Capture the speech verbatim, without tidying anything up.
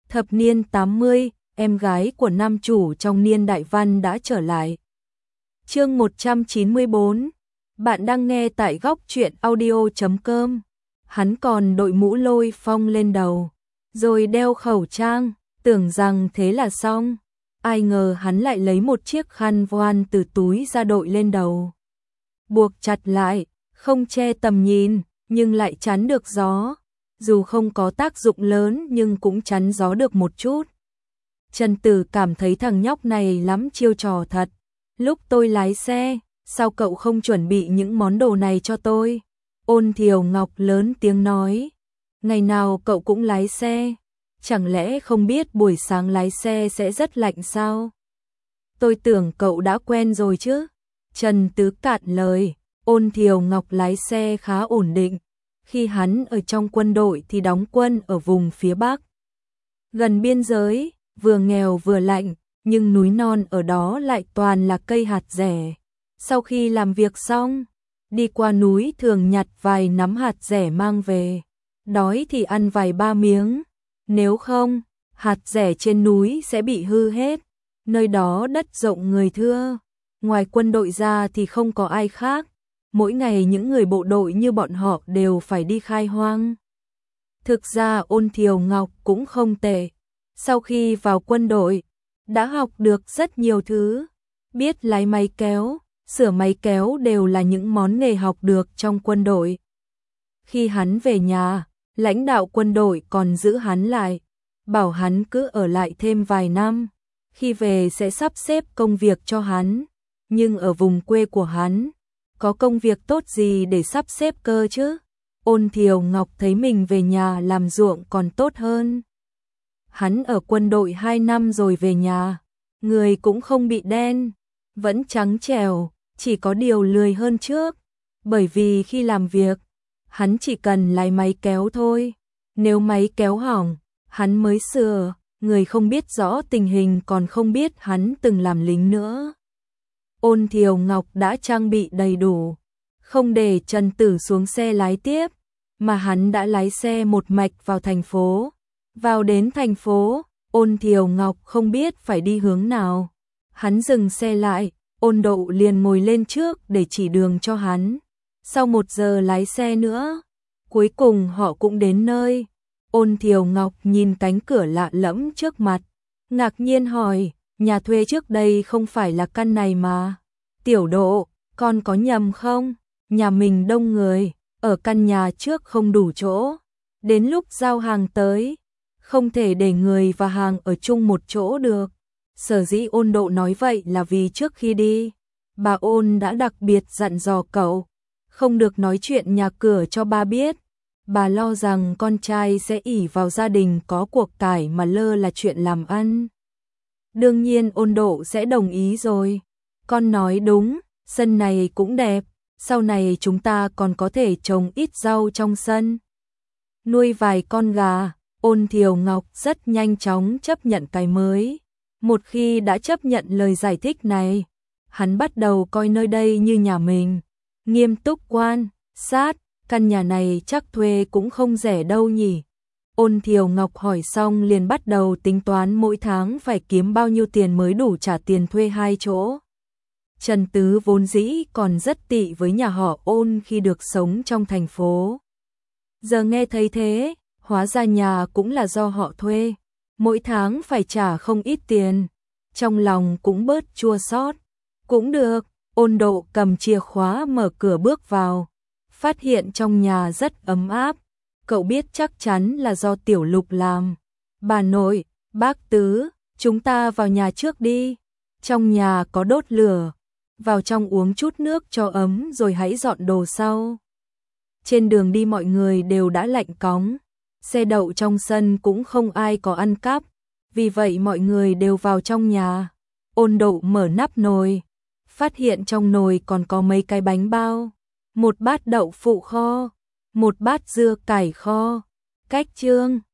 Thập niên tám mươi, em gái của nam chủ trong niên đại văn đã trở lại. Chương một trăm chín mươi bốn. Bạn đang nghe tại góc truyện audio chấm com. Hắn còn đội mũ lôi phong lên đầu, rồi đeo khẩu trang, tưởng rằng thế là xong. Ai ngờ hắn lại lấy một chiếc khăn voan từ túi ra đội lên đầu. Buộc chặt lại, không che tầm nhìn, nhưng lại chắn được gió. Dù không có tác dụng lớn nhưng cũng chắn gió được một chút. Trần Tử cảm thấy thằng nhóc này lắm chiêu trò thật. Lúc tôi lái xe, sao cậu không chuẩn bị những món đồ này cho tôi? Ôn Thiều Ngọc lớn tiếng nói. Ngày nào cậu cũng lái xe, chẳng lẽ không biết buổi sáng lái xe sẽ rất lạnh sao? Tôi tưởng cậu đã quen rồi chứ. Trần Tứ cạn lời. Ôn Thiều Ngọc lái xe khá ổn định. Khi hắn ở trong quân đội thì đóng quân ở vùng phía Bắc, gần biên giới, vừa nghèo vừa lạnh, nhưng núi non ở đó lại toàn là cây hạt dẻ. Sau khi làm việc xong, đi qua núi thường nhặt vài nắm hạt dẻ mang về, đói thì ăn vài ba miếng, nếu không, hạt dẻ trên núi sẽ bị hư hết. Nơi đó đất rộng người thưa, ngoài quân đội ra thì không có ai khác. Mỗi ngày những người bộ đội như bọn họ đều phải đi khai hoang. Thực ra Ôn Thiều Ngọc cũng không tệ. Sau khi vào quân đội, đã học được rất nhiều thứ. Biết lái máy kéo, sửa máy kéo đều là những món nghề học được trong quân đội. Khi hắn về nhà, lãnh đạo quân đội còn giữ hắn lại, bảo hắn cứ ở lại thêm vài năm. Khi về sẽ sắp xếp công việc cho hắn. Nhưng ở vùng quê của hắn, có công việc tốt gì để sắp xếp cơ chứ? Ôn Thiều Ngọc thấy mình về nhà làm ruộng còn tốt hơn. Hắn ở quân đội hai năm rồi về nhà, người cũng không bị đen, vẫn trắng trẻo, chỉ có điều lười hơn trước. Bởi vì khi làm việc, hắn chỉ cần lái máy kéo thôi. Nếu máy kéo hỏng, hắn mới sửa, người không biết rõ tình hình còn không biết hắn từng làm lính nữa. Ôn Thiều Ngọc đã trang bị đầy đủ, không để Trần Tử xuống xe lái tiếp, mà hắn đã lái xe một mạch vào thành phố. Vào đến thành phố, Ôn Thiều Ngọc không biết phải đi hướng nào. Hắn dừng xe lại, Ôn Độ liền ngồi lên trước để chỉ đường cho hắn. Sau một giờ lái xe nữa, cuối cùng họ cũng đến nơi. Ôn Thiều Ngọc nhìn cánh cửa lạ lẫm trước mặt, ngạc nhiên hỏi. Nhà thuê trước đây không phải là căn này mà. Tiểu Độ, con có nhầm không? Nhà mình đông người, ở căn nhà trước không đủ chỗ. Đến lúc giao hàng tới, không thể để người và hàng ở chung một chỗ được. Sở dĩ Ôn Độ nói vậy là vì trước khi đi, bà Ôn đã đặc biệt dặn dò cậu, không được nói chuyện nhà cửa cho ba biết. Bà lo rằng con trai sẽ ỷ vào gia đình có cuộc cải mà lơ là chuyện làm ăn. Đương nhiên Ôn Độ sẽ đồng ý rồi. Con nói đúng, sân này cũng đẹp, sau này chúng ta còn có thể trồng ít rau trong sân. Nuôi vài con gà. Ôn Thiều Ngọc rất nhanh chóng chấp nhận cái mới. Một khi đã chấp nhận lời giải thích này, hắn bắt đầu coi nơi đây như nhà mình. Nghiêm túc quan sát, căn nhà này chắc thuê cũng không rẻ đâu nhỉ. Ôn Thiều Ngọc hỏi xong liền bắt đầu tính toán mỗi tháng phải kiếm bao nhiêu tiền mới đủ trả tiền thuê hai chỗ. Trần Tứ vốn dĩ còn rất tị với nhà họ Ôn khi được sống trong thành phố. Giờ nghe thấy thế, hóa ra nhà cũng là do họ thuê, mỗi tháng phải trả không ít tiền. Trong lòng cũng bớt chua xót. Cũng được, Ôn Độ cầm chìa khóa mở cửa bước vào, phát hiện trong nhà rất ấm áp. Cậu biết chắc chắn là do Tiểu Lục làm. Bà nội, bác Tứ, chúng ta vào nhà trước đi. Trong nhà có đốt lửa. Vào trong uống chút nước cho ấm rồi hãy dọn đồ sau. Trên đường đi mọi người đều đã lạnh cóng. Xe đậu trong sân cũng không ai có ăn cắp. Vì vậy mọi người đều vào trong nhà. Ôn Độ mở nắp nồi, phát hiện trong nồi còn có mấy cái bánh bao, một bát đậu phụ kho, một bát dưa cải kho. Cách Trương,